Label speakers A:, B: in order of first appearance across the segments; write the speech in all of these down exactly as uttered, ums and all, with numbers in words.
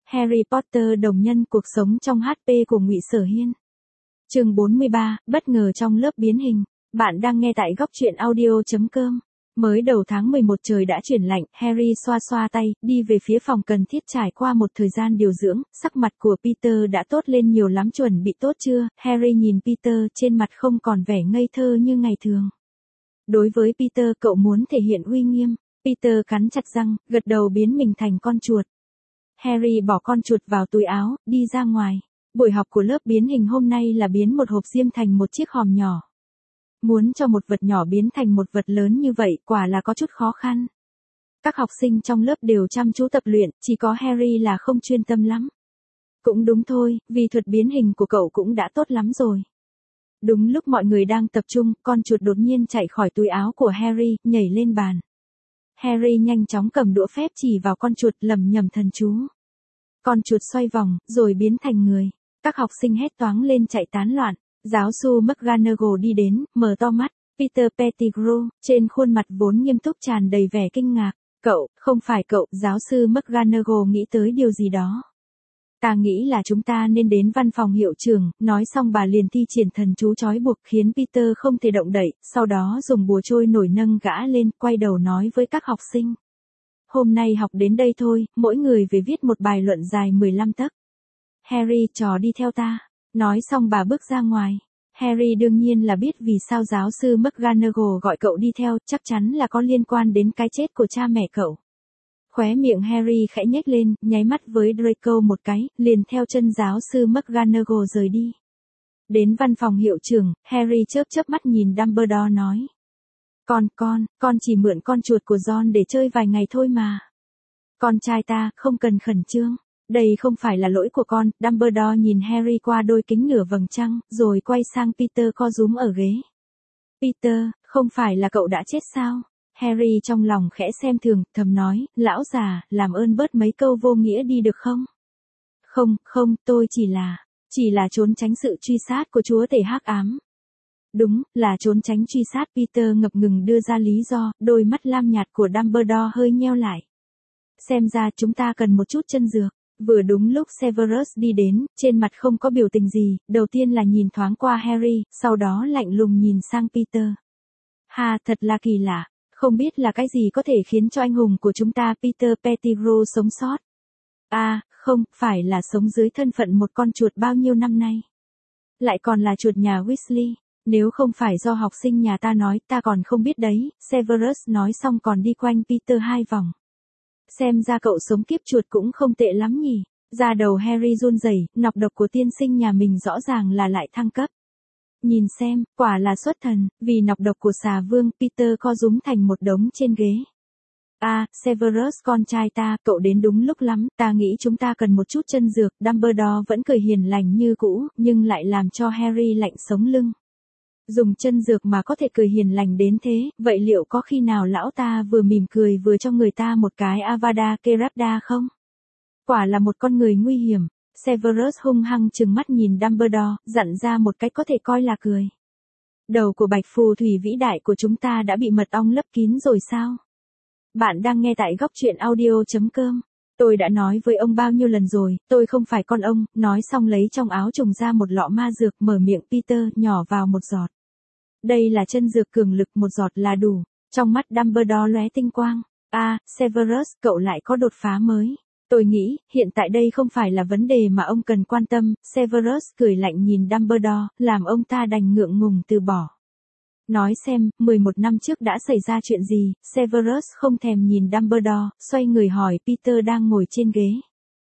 A: Harry Potter đồng nhân cuộc sống trong hát pê của Ngụy Sở Hiên. Chương bốn mươi ba, bất ngờ trong lớp biến hình. Bạn đang nghe tại góc truyện audio chấm com. Mới đầu tháng mười một trời đã chuyển lạnh, Harry xoa xoa tay, đi về phía phòng cần thiết trải qua một thời gian điều dưỡng, sắc mặt của Peter đã tốt lên nhiều lắm. Chuẩn bị tốt chưa? Harry nhìn Peter, trên mặt không còn vẻ ngây thơ như ngày thường. Đối với Peter, cậu muốn thể hiện uy nghiêm. Peter cắn chặt răng, gật đầu biến mình thành con chuột. Harry bỏ con chuột vào túi áo, đi ra ngoài. Buổi học của lớp biến hình hôm nay là biến một hộp diêm thành một chiếc hòm nhỏ. Muốn cho một vật nhỏ biến thành một vật lớn như vậy quả là có chút khó khăn. Các học sinh trong lớp đều chăm chú tập luyện, chỉ có Harry là không chuyên tâm lắm. Cũng đúng thôi, vì thuật biến hình của cậu cũng đã tốt lắm rồi. Đúng lúc mọi người đang tập trung, con chuột đột nhiên chạy khỏi túi áo của Harry, nhảy lên bàn. Harry nhanh chóng cầm đũa phép chỉ vào con chuột, lẩm nhẩm thần chú. Con chuột xoay vòng, rồi biến thành người. Các học sinh hét toáng lên chạy tán loạn. Giáo sư McGonagall đi đến, mở to mắt. Peter Pettigrew, trên khuôn mặt vốn nghiêm túc tràn đầy vẻ kinh ngạc. Cậu, không phải cậu, giáo sư McGonagall nghĩ tới điều gì đó. Ta nghĩ là chúng ta nên đến văn phòng hiệu trưởng. Nói xong bà liền thi triển thần chú trói buộc khiến Peter không thể động đậy, sau đó dùng bùa trôi nổi nâng gã lên, quay đầu nói với các học sinh. Hôm nay học đến đây thôi, mỗi người về viết một bài luận dài mười lăm tấc. Harry, trò đi theo ta. Nói xong bà bước ra ngoài. Harry đương nhiên là biết vì sao giáo sư McGonagall gọi cậu đi theo, chắc chắn là có liên quan đến cái chết của cha mẹ cậu. Khóe miệng Harry khẽ nhếch lên, nháy mắt với Draco một cái, liền theo chân giáo sư McGonagall rời đi. Đến văn phòng hiệu trưởng, Harry chớp chớp mắt nhìn Dumbledore nói. Con, con, con chỉ mượn con chuột của Ron để chơi vài ngày thôi mà. Con trai ta, không cần khẩn trương. Đây không phải là lỗi của con. Dumbledore nhìn Harry qua đôi kính nửa vầng trăng, rồi quay sang Peter co rúm ở ghế. Peter, không phải là cậu đã chết sao? Harry trong lòng khẽ xem thường, thầm nói, lão già, làm ơn bớt mấy câu vô nghĩa đi được không? Không, không, tôi chỉ là, chỉ là trốn tránh sự truy sát của chúa tể hắc ám. Đúng, là trốn tránh truy sát. Peter ngập ngừng đưa ra lý do, đôi mắt lam nhạt của Dumbledore hơi nheo lại. Xem ra chúng ta cần một chút chân dược. Vừa đúng lúc Severus đi đến, trên mặt không có biểu tình gì, đầu tiên là nhìn thoáng qua Harry, sau đó lạnh lùng nhìn sang Peter. Ha, thật là kỳ lạ, không biết là cái gì có thể khiến cho anh hùng của chúng ta Peter Pettigrew sống sót. À, không, phải là sống dưới thân phận một con chuột bao nhiêu năm nay. Lại còn là chuột nhà Weasley, nếu không phải do học sinh nhà ta nói, ta còn không biết đấy. Severus nói xong còn đi quanh Peter hai vòng. Xem ra cậu sống kiếp chuột cũng không tệ lắm nhỉ. Da đầu Harry run rẩy, nọc độc của tiên sinh nhà mình rõ ràng là lại thăng cấp. Nhìn xem, quả là xuất thần, vì nọc độc của xà vương. Peter co rúm thành một đống trên ghế. À, Severus con trai ta, cậu đến đúng lúc lắm, ta nghĩ chúng ta cần một chút chân dược. Dumbledore vẫn cười hiền lành như cũ, nhưng lại làm cho Harry lạnh sống lưng. Dùng chân dược mà có thể cười hiền lành đến thế, vậy liệu có khi nào lão ta vừa mỉm cười vừa cho người ta một cái Avada Kedavra không? Quả là một con người nguy hiểm. Severus hung hăng trừng mắt nhìn Dumbledore, dặn ra một cách có thể coi là cười. Đầu của bạch phù thủy vĩ đại của chúng ta đã bị mật ong lấp kín rồi sao? Bạn đang nghe tại góc truyện audio chấm com. Tôi đã nói với ông bao nhiêu lần rồi, tôi không phải con ông. Nói xong lấy trong áo trùng ra một lọ ma dược, mở miệng Peter, nhỏ vào một giọt. Đây là chân dược cường lực, một giọt là đủ. Trong mắt Dumbledore lóe tinh quang. À, Severus, cậu lại có đột phá mới. Tôi nghĩ, hiện tại đây không phải là vấn đề mà ông cần quan tâm. Severus cười lạnh nhìn Dumbledore, làm ông ta đành ngượng ngùng từ bỏ. Nói xem, mười một năm trước đã xảy ra chuyện gì? Severus không thèm nhìn Dumbledore, xoay người hỏi Peter đang ngồi trên ghế.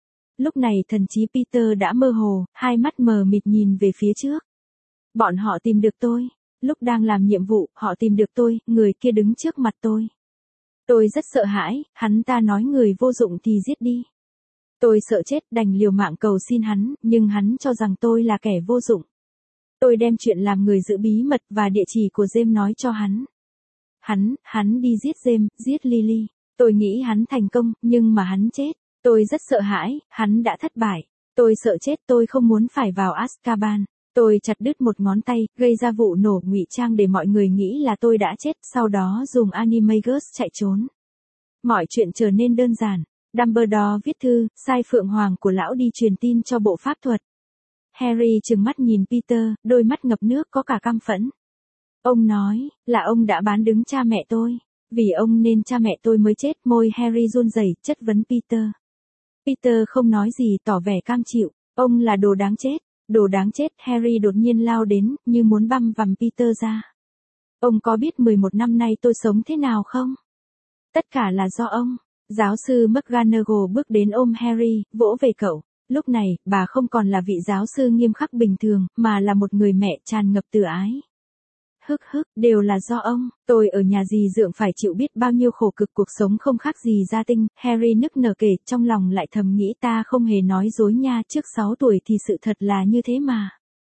A: Lúc này thần trí Peter đã mơ hồ, hai mắt mờ mịt nhìn về phía trước. Bọn họ tìm được tôi. Lúc đang làm nhiệm vụ, họ tìm được tôi, người kia đứng trước mặt tôi. Tôi rất sợ hãi, hắn ta nói người vô dụng thì giết đi. Tôi sợ chết, đành liều mạng cầu xin hắn, nhưng hắn cho rằng tôi là kẻ vô dụng. Tôi đem chuyện làm người giữ bí mật và địa chỉ của James nói cho hắn. Hắn, hắn đi giết James, giết Lily. Tôi nghĩ hắn thành công, nhưng mà hắn chết. Tôi rất sợ hãi, hắn đã thất bại. Tôi sợ chết, tôi không muốn phải vào Azkaban. Tôi chặt đứt một ngón tay, gây ra vụ nổ ngụy trang để mọi người nghĩ là tôi đã chết, sau đó dùng Animagus chạy trốn. Mọi chuyện trở nên đơn giản. Dumbledore viết thư, sai Phượng Hoàng của lão đi truyền tin cho bộ pháp thuật. Harry trừng mắt nhìn Peter, đôi mắt ngập nước có cả căm phẫn. Ông nói, là ông đã bán đứng cha mẹ tôi. Vì ông nên cha mẹ tôi mới chết. Môi Harry run rẩy, chất vấn Peter. Peter không nói gì, tỏ vẻ cam chịu. Ông là đồ đáng chết. Đồ đáng chết. Harry đột nhiên lao đến, như muốn băm vằm Peter ra. Ông có biết mười một năm nay tôi sống thế nào không? Tất cả là do ông. Giáo sư McGonagall bước đến ôm Harry, vỗ về cậu. Lúc này, bà không còn là vị giáo sư nghiêm khắc bình thường, mà là một người mẹ tràn ngập từ ái. Hức hức, đều là do ông, tôi ở nhà dì dượng phải chịu biết bao nhiêu khổ cực, cuộc sống không khác gì gia tinh. Harry nức nở kể, trong lòng lại thầm nghĩ ta không hề nói dối nha, trước sáu tuổi thì sự thật là như thế mà.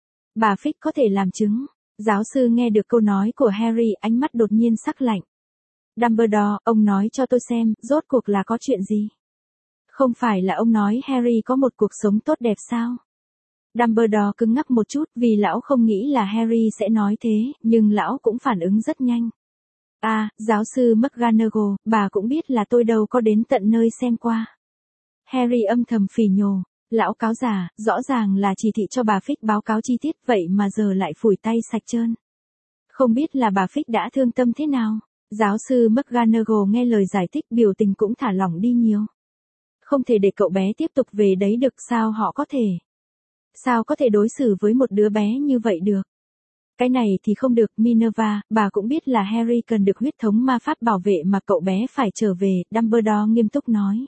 A: Bà Fitch có thể làm chứng. Giáo sư nghe được câu nói của Harry, ánh mắt đột nhiên sắc lạnh. Dumbledore, ông nói cho tôi xem, rốt cuộc là có chuyện gì? Không phải là ông nói Harry có một cuộc sống tốt đẹp sao? Dumbledore cứng ngắc một chút vì lão không nghĩ là Harry sẽ nói thế, nhưng lão cũng phản ứng rất nhanh. À, giáo sư McGonagall, bà cũng biết là tôi đâu có đến tận nơi xem qua. Harry âm thầm phỉ nhổ, lão cáo già, rõ ràng là chỉ thị cho bà Fitch báo cáo chi tiết vậy mà giờ lại phủi tay sạch trơn. Không biết là bà Fitch đã thương tâm thế nào? Giáo sư McGonagall nghe lời giải thích biểu tình cũng thả lỏng đi nhiều. Không thể để cậu bé tiếp tục về đấy được, sao họ có thể? Sao có thể đối xử với một đứa bé như vậy được? Cái này thì không được, Minerva, bà cũng biết là Harry cần được huyết thống ma pháp bảo vệ mà cậu bé phải trở về, Dumbledore nghiêm túc nói.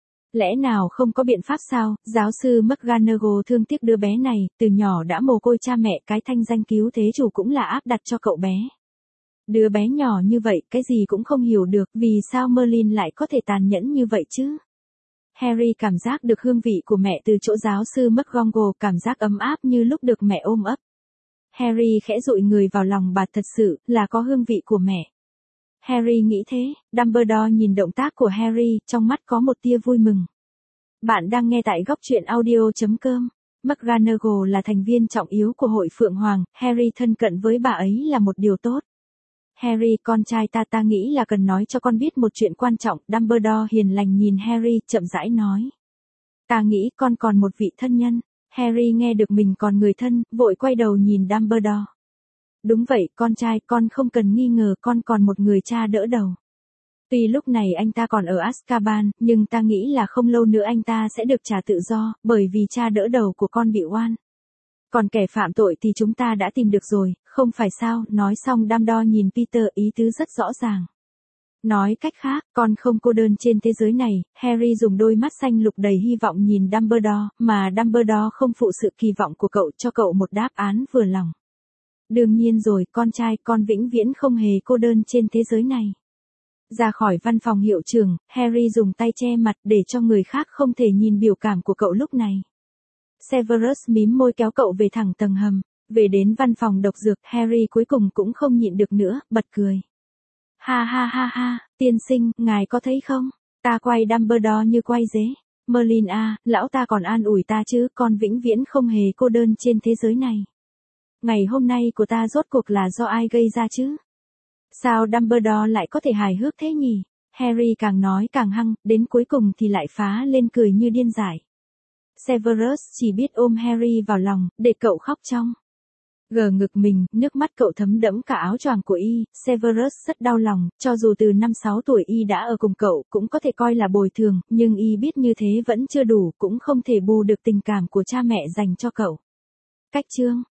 A: Lẽ nào không có biện pháp sao? Giáo sư McGonagall thương tiếc đứa bé này, từ nhỏ đã mồ côi cha mẹ, cái thanh danh cứu thế chủ cũng là áp đặt cho cậu bé. Đứa bé nhỏ như vậy, cái gì cũng không hiểu được, vì sao Merlin lại có thể tàn nhẫn như vậy chứ? Harry cảm giác được hương vị của mẹ từ chỗ giáo sư McGonagall, cảm giác ấm áp như lúc được mẹ ôm ấp. Harry khẽ dụi người vào lòng bà, thật sự là có hương vị của mẹ. Harry nghĩ thế. Dumbledore nhìn động tác của Harry, trong mắt có một tia vui mừng. Bạn đang nghe tại góc truyện audio chấm com. McGonagall là thành viên trọng yếu của hội Phượng Hoàng, Harry thân cận với bà ấy là một điều tốt. Harry, con trai ta ta nghĩ là cần nói cho con biết một chuyện quan trọng. Dumbledore hiền lành nhìn Harry, chậm rãi nói. Ta nghĩ con còn một vị thân nhân. Harry nghe được mình còn người thân, vội quay đầu nhìn Dumbledore. Đúng vậy, con trai, con không cần nghi ngờ, con còn một người cha đỡ đầu. Tuy lúc này anh ta còn ở Azkaban, nhưng ta nghĩ là không lâu nữa anh ta sẽ được trả tự do, bởi vì cha đỡ đầu của con bị oan. Còn kẻ phạm tội thì chúng ta đã tìm được rồi, không phải sao? Nói xong Dumbledore nhìn Peter, ý tứ rất rõ ràng. Nói cách khác, con không cô đơn trên thế giới này. Harry dùng đôi mắt xanh lục đầy hy vọng nhìn Dumbledore, mà Dumbledore không phụ sự kỳ vọng của cậu, cho cậu một đáp án vừa lòng. Đương nhiên rồi, con trai, con vĩnh viễn không hề cô đơn trên thế giới này. Ra khỏi văn phòng hiệu trưởng, Harry dùng tay che mặt để cho người khác không thể nhìn biểu cảm của cậu lúc này. Severus mím môi kéo cậu về thẳng tầng hầm. Về đến văn phòng độc dược, Harry cuối cùng cũng không nhịn được nữa, bật cười. Ha ha ha ha, tiên sinh, ngài có thấy không? Ta quay Dumbledore như quay dế. Merlin à, lão ta còn an ủi ta chứ, con vĩnh viễn không hề cô đơn trên thế giới này. Ngày hôm nay của ta rốt cuộc là do ai gây ra chứ? Sao Dumbledore lại có thể hài hước thế nhỉ? Harry càng nói càng hăng, đến cuối cùng thì lại phá lên cười như điên dại. Severus chỉ biết ôm Harry vào lòng, để cậu khóc trong. Gờ ngực mình, nước mắt cậu thấm đẫm cả áo choàng của y. Severus rất đau lòng, cho dù từ năm sáu tuổi y đã ở cùng cậu, cũng có thể coi là bồi thường, nhưng y biết như thế vẫn chưa đủ, cũng không thể bù được tình cảm của cha mẹ dành cho cậu. Cách chương